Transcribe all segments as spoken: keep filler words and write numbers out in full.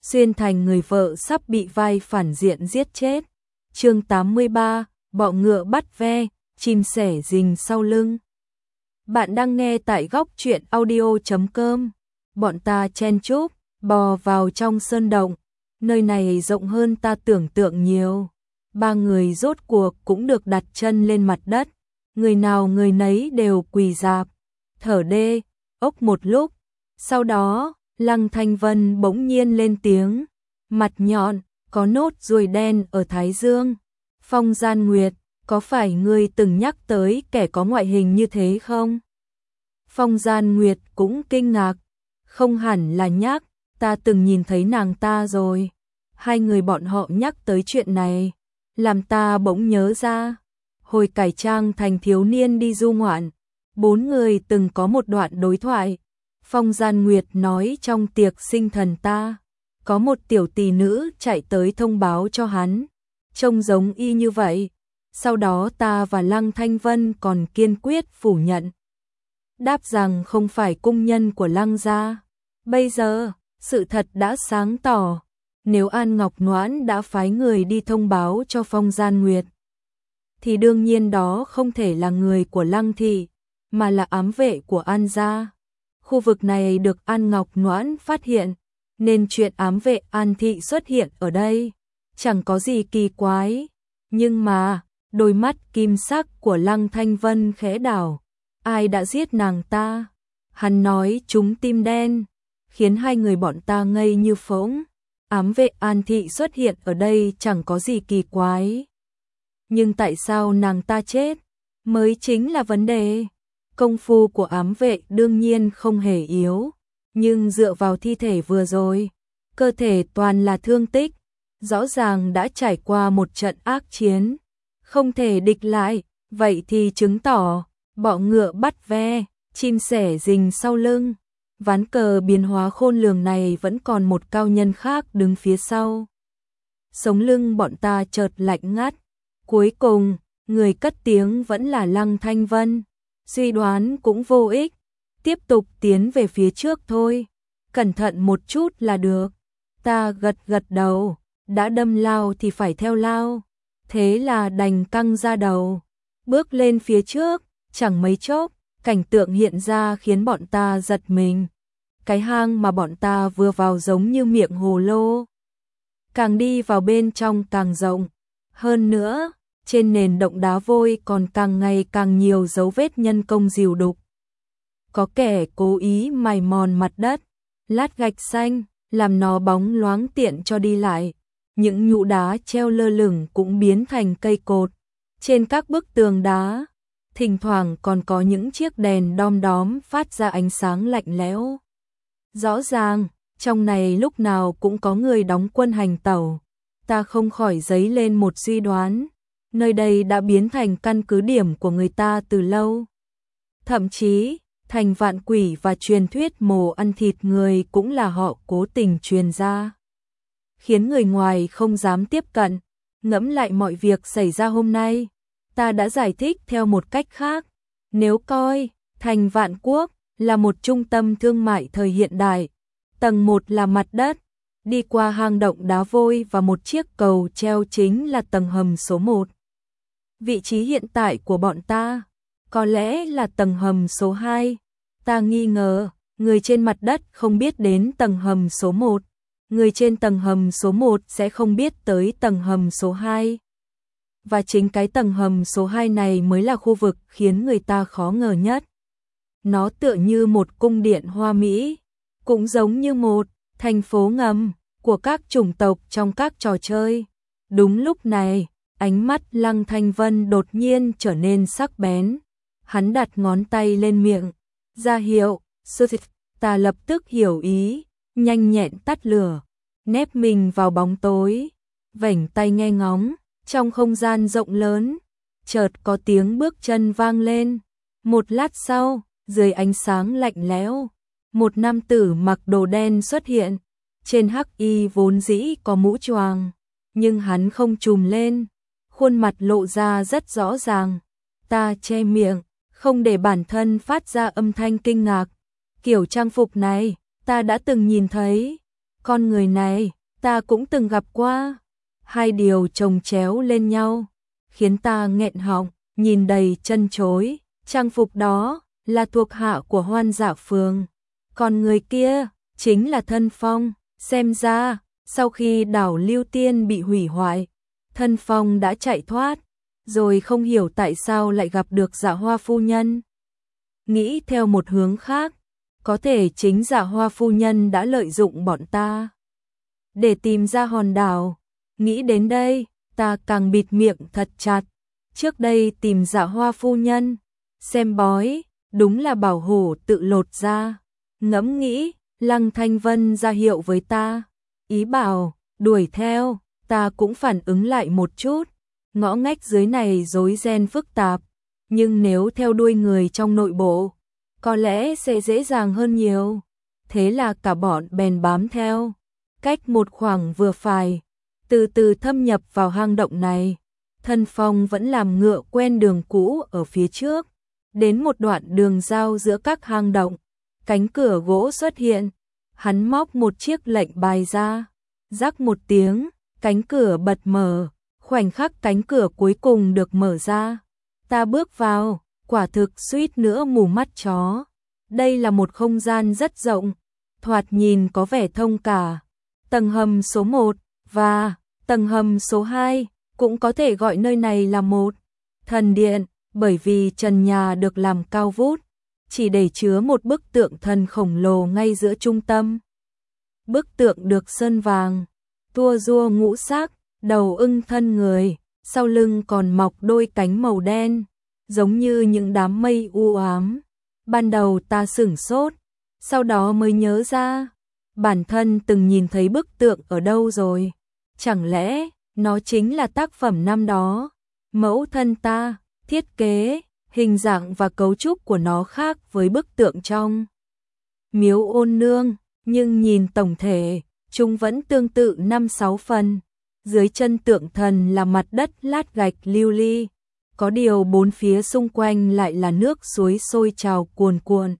xuyên thành người vợ sắp bị vai phản diện giết chết. Chương tám mươi ba, bọ ngựa bắt ve, chim sẻ rình sau lưng. Bạn đang nghe tại góc truyện audio chấm com. Bọn ta chen chúc, bò vào trong sơn động. Nơi này rộng hơn ta tưởng tượng nhiều. Ba người rốt cuộc cũng được đặt chân lên mặt đất. Người nào người nấy đều quỳ rạp, thở đê, ốc một lúc. Sau đó, Lăng Thanh Vân bỗng nhiên lên tiếng, mặt nhọn, có nốt ruồi đen ở thái dương. Phong Gian Nguyệt, có phải ngươi từng nhắc tới kẻ có ngoại hình như thế không? Phong Gian Nguyệt cũng kinh ngạc, không hẳn là nhắc, ta từng nhìn thấy nàng ta rồi. Hai người bọn họ nhắc tới chuyện này, làm ta bỗng nhớ ra. Hồi cải trang thành thiếu niên đi du ngoạn, bốn người từng có một đoạn đối thoại. Phong Gian Nguyệt nói trong tiệc sinh thần ta, có một tiểu tỷ nữ chạy tới thông báo cho hắn, trông giống y như vậy. Sau đó ta và Lăng Thanh Vân còn kiên quyết phủ nhận, đáp rằng không phải cung nhân của Lăng gia. Bây giờ, sự thật đã sáng tỏ, nếu An Ngọc Noãn đã phái người đi thông báo cho Phong Gian Nguyệt, thì đương nhiên đó không thể là người của Lăng thị, mà là ám vệ của An gia. Khu vực này được An Ngọc Noãn phát hiện, nên chuyện ám vệ An thị xuất hiện ở đây chẳng có gì kỳ quái. Nhưng mà, đôi mắt kim sắc của Lăng Thanh Vân khẽ đảo. Ai đã giết nàng ta? Hắn nói chúng tim đen, khiến hai người bọn ta ngây như phỗng. Ám vệ An thị xuất hiện ở đây chẳng có gì kỳ quái. Nhưng tại sao nàng ta chết mới chính là vấn đề. Công phu của ám vệ đương nhiên không hề yếu, nhưng dựa vào thi thể vừa rồi, cơ thể toàn là thương tích, rõ ràng đã trải qua một trận ác chiến, không thể địch lại. Vậy thì chứng tỏ bọ ngựa bắt ve, chim sẻ rình sau lưng. Ván cờ biến hóa khôn lường này vẫn còn một cao nhân khác đứng phía sau. Sống lưng bọn ta chợt lạnh ngắt. Cuối cùng, người cất tiếng vẫn là Lăng Thanh Vân. Suy đoán cũng vô ích, tiếp tục tiến về phía trước thôi, cẩn thận một chút là được. Ta gật gật đầu, đã đâm lao thì phải theo lao, thế là đành căng ra đầu, bước lên phía trước. Chẳng mấy chốc, cảnh tượng hiện ra khiến bọn ta giật mình. Cái hang mà bọn ta vừa vào giống như miệng hồ lô, càng đi vào bên trong càng rộng. Hơn nữa, trên nền động đá vôi còn càng ngày càng nhiều dấu vết nhân công rìu đục. Có kẻ cố ý mài mòn mặt đất, lát gạch xanh, làm nó bóng loáng tiện cho đi lại. Những nhũ đá treo lơ lửng cũng biến thành cây cột. Trên các bức tường đá, thỉnh thoảng còn có những chiếc đèn đom đóm phát ra ánh sáng lạnh lẽo. Rõ ràng, trong này lúc nào cũng có người đóng quân hành tẩu. Ta không khỏi dấy lên một suy đoán. Nơi đây đã biến thành căn cứ điểm của người ta từ lâu. Thậm chí, thành vạn quỷ và truyền thuyết mồ ăn thịt người cũng là họ cố tình truyền ra, khiến người ngoài không dám tiếp cận. Ngẫm lại mọi việc xảy ra hôm nay, ta đã giải thích theo một cách khác. Nếu coi thành Vạn Quốc là một trung tâm thương mại thời hiện đại, tầng một là mặt đất, đi qua hang động đá vôi và một chiếc cầu treo chính là tầng hầm số một. Vị trí hiện tại của bọn ta có lẽ là tầng hầm số hai. Ta nghi ngờ, người trên mặt đất không biết đến tầng hầm số một, người trên tầng hầm số một sẽ không biết tới tầng hầm số hai. Và chính cái tầng hầm số hai này mới là khu vực khiến người ta khó ngờ nhất. Nó tựa như một cung điện hoa mỹ, cũng giống như một thành phố ngầm của các chủng tộc trong các trò chơi. Đúng lúc này, ánh mắt Lăng Thanh Vân đột nhiên trở nên sắc bén. Hắn đặt ngón tay lên miệng, ra hiệu, ta lập tức hiểu ý, nhanh nhẹn tắt lửa, nép mình vào bóng tối, vểnh tay nghe ngóng. Trong không gian rộng lớn, chợt có tiếng bước chân vang lên. Một lát sau, dưới ánh sáng lạnh lẽo, một nam tử mặc đồ đen xuất hiện. Trên hắc y vốn dĩ có mũ choàng, nhưng hắn không trùm lên, khuôn mặt lộ ra rất rõ ràng. Ta che miệng, không để bản thân phát ra âm thanh kinh ngạc. Kiểu trang phục này, ta đã từng nhìn thấy. con người này, ta cũng từng gặp qua. Hai điều chồng chéo lên nhau, khiến ta nghẹn họng, nhìn đầy chân chối. Trang phục đó là thuộc hạ của Hoan Dạ Phường, còn người kia chính là Thân Phong. Xem ra, sau khi đảo Lưu Tiên bị hủy hoại, Thân Phong đã chạy thoát, rồi không hiểu tại sao lại gặp được Dạ Hoa phu nhân. Nghĩ theo một hướng khác, có thể chính Dạ Hoa phu nhân đã lợi dụng bọn ta để tìm ra hòn đảo. Nghĩ đến đây, ta càng bịt miệng thật chặt. Trước đây tìm Dạ Hoa phu nhân, xem bói, đúng là bảo hổ tự lột ra. Ngẫm nghĩ, Lăng Thanh Vân ra hiệu với ta, ý bảo đuổi theo, ta cũng phản ứng lại một chút. Ngõ ngách dưới này rối ren phức tạp, nhưng nếu theo đuôi người trong nội bộ, có lẽ sẽ dễ dàng hơn nhiều. Thế là cả bọn bèn bám theo, cách một khoảng vừa phải, từ từ thâm nhập vào hang động này. Thân Phong vẫn làm ngựa quen đường cũ ở phía trước. Đến một đoạn đường giao giữa các hang động, cánh cửa gỗ xuất hiện. Hắn móc một chiếc lệnh bài ra, rắc một tiếng, cánh cửa bật mở. Khoảnh khắc cánh cửa cuối cùng được mở ra, ta bước vào, quả thực suýt nữa mù mắt chó. Đây là một không gian rất rộng, thoạt nhìn có vẻ thông cả. Tầng hầm số một và tầng hầm số hai, cũng có thể gọi nơi này là một thần điện, bởi vì trần nhà được làm cao vút, chỉ để chứa một bức tượng thần khổng lồ ngay giữa trung tâm. Bức tượng được sơn vàng, tua rua ngũ sắc, đầu ưng thân người, sau lưng còn mọc đôi cánh màu đen, giống như những đám mây u ám. Ban đầu ta sửng sốt, sau đó mới nhớ ra, bản thân từng nhìn thấy bức tượng ở đâu rồi. Chẳng lẽ nó chính là tác phẩm năm đó? Mẫu thân ta thiết kế, hình dạng và cấu trúc của nó khác với bức tượng trong miếu Ôn Nương, nhưng nhìn tổng thể, chúng vẫn tương tự năm sáu phần. Dưới chân tượng thần là mặt đất lát gạch lưu ly, có điều bốn phía xung quanh lại là nước suối sôi trào cuồn cuộn.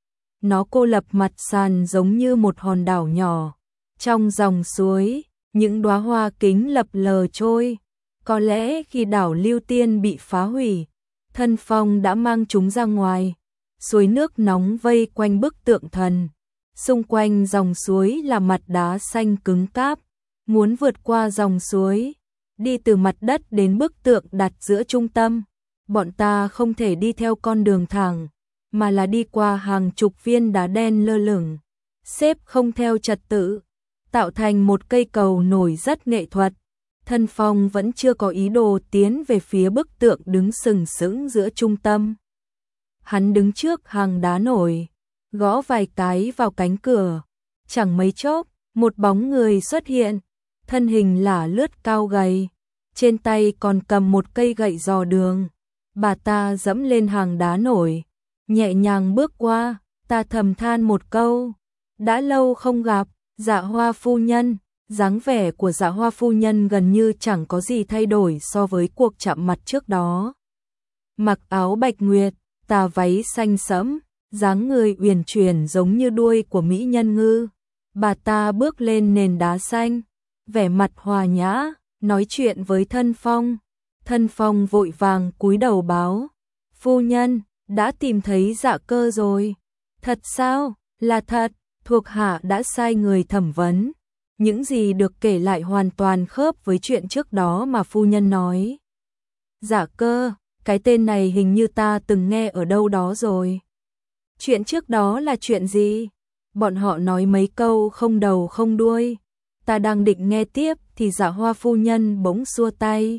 Nó cô lập mặt sàn giống như một hòn đảo nhỏ. Trong dòng suối, những đóa hoa kính lập lờ trôi. Có lẽ khi đảo Lưu Tiên bị phá hủy, Thân Phong đã mang chúng ra ngoài. Suối nước nóng vây quanh bức tượng thần. Xung quanh dòng suối là mặt đá xanh cứng cáp. Muốn vượt qua dòng suối, đi từ mặt đất đến bức tượng đặt giữa trung tâm, bọn ta không thể đi theo con đường thẳng, mà là đi qua hàng chục viên đá đen lơ lửng, xếp không theo trật tự, tạo thành một cây cầu nổi rất nghệ thuật. Thân Phong vẫn chưa có ý đồ tiến về phía bức tượng đứng sừng sững giữa trung tâm. Hắn đứng trước hàng đá nổi, gõ vài cái vào cánh cửa, chẳng mấy chốc, một bóng người xuất hiện. Thân hình lả lướt cao gầy, trên tay còn cầm một cây gậy dò đường. Bà ta dẫm lên hàng đá nổi, nhẹ nhàng bước qua. Ta thầm than một câu, đã lâu không gặp. Dạ Hoa phu nhân. Dáng vẻ của Dạ Hoa phu nhân gần như chẳng có gì thay đổi so với cuộc chạm mặt trước đó. Mặc áo bạch nguyệt, tà váy xanh sẫm, dáng người uyển chuyển giống như đuôi của mỹ nhân ngư. Bà ta bước lên nền đá xanh, vẻ mặt hòa nhã, nói chuyện với Thân Phong. Thân Phong vội vàng cúi đầu báo, phu nhân, đã tìm thấy Dạ Cơ rồi. Thật sao? Là thật, thuộc hạ đã sai người thẩm vấn. Những gì được kể lại hoàn toàn khớp với chuyện trước đó mà phu nhân nói. Dạ Cơ, cái tên này hình như ta từng nghe ở đâu đó rồi. Chuyện trước đó là chuyện gì? Bọn họ nói mấy câu không đầu không đuôi. Ta đang định nghe tiếp thì Dạ Hoa phu nhân bỗng xua tay.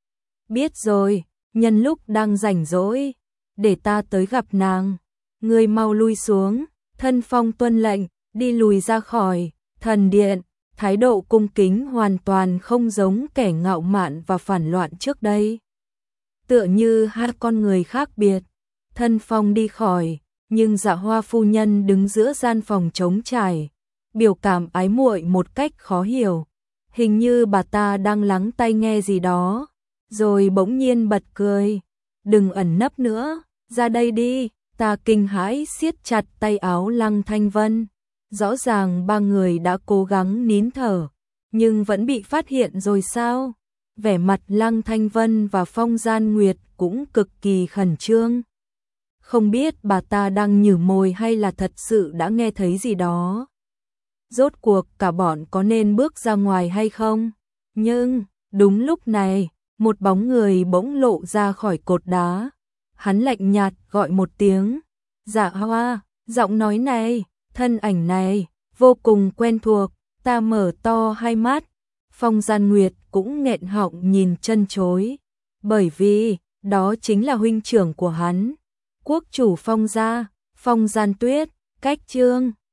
Biết rồi, nhân lúc đang rảnh rỗi, để ta tới gặp nàng. Ngươi mau lui xuống. Thân Phong tuân lệnh, đi lùi ra khỏi thần điện. Thái độ cung kính hoàn toàn không giống kẻ ngạo mạn và phản loạn trước đây. Tựa như hai con người khác biệt. Thân Phong đi khỏi, nhưng Dạ Hoa phu nhân đứng giữa gian phòng trống trải, biểu cảm ái muội một cách khó hiểu. Hình như bà ta đang lắng tai nghe gì đó, rồi bỗng nhiên bật cười. Đừng ẩn nấp nữa, ra đây đi. Ta kinh hãi siết chặt tay áo Lăng Thanh Vân, Rõ ràng ba người đã cố gắng nín thở, nhưng vẫn bị phát hiện rồi sao? Vẻ mặt Lăng Thanh Vân và Phong Gian Nguyệt cũng cực kỳ khẩn trương. Không biết bà ta đang nhử mồi hay là thật sự đã nghe thấy gì đó. Rốt cuộc cả bọn có nên bước ra ngoài hay không? Nhưng, đúng lúc này, một bóng người bỗng lộ ra khỏi cột đá. Hắn lạnh nhạt gọi một tiếng. Dạ Hoa, giọng nói này, thân ảnh này, vô cùng quen thuộc. Ta mở to hai mắt. Phong Gian Nguyệt cũng nghẹn họng nhìn chân chối. Bởi vì, đó chính là huynh trưởng của hắn. Quốc chủ Phong gia, Phong Gian Tuyết, cách chương.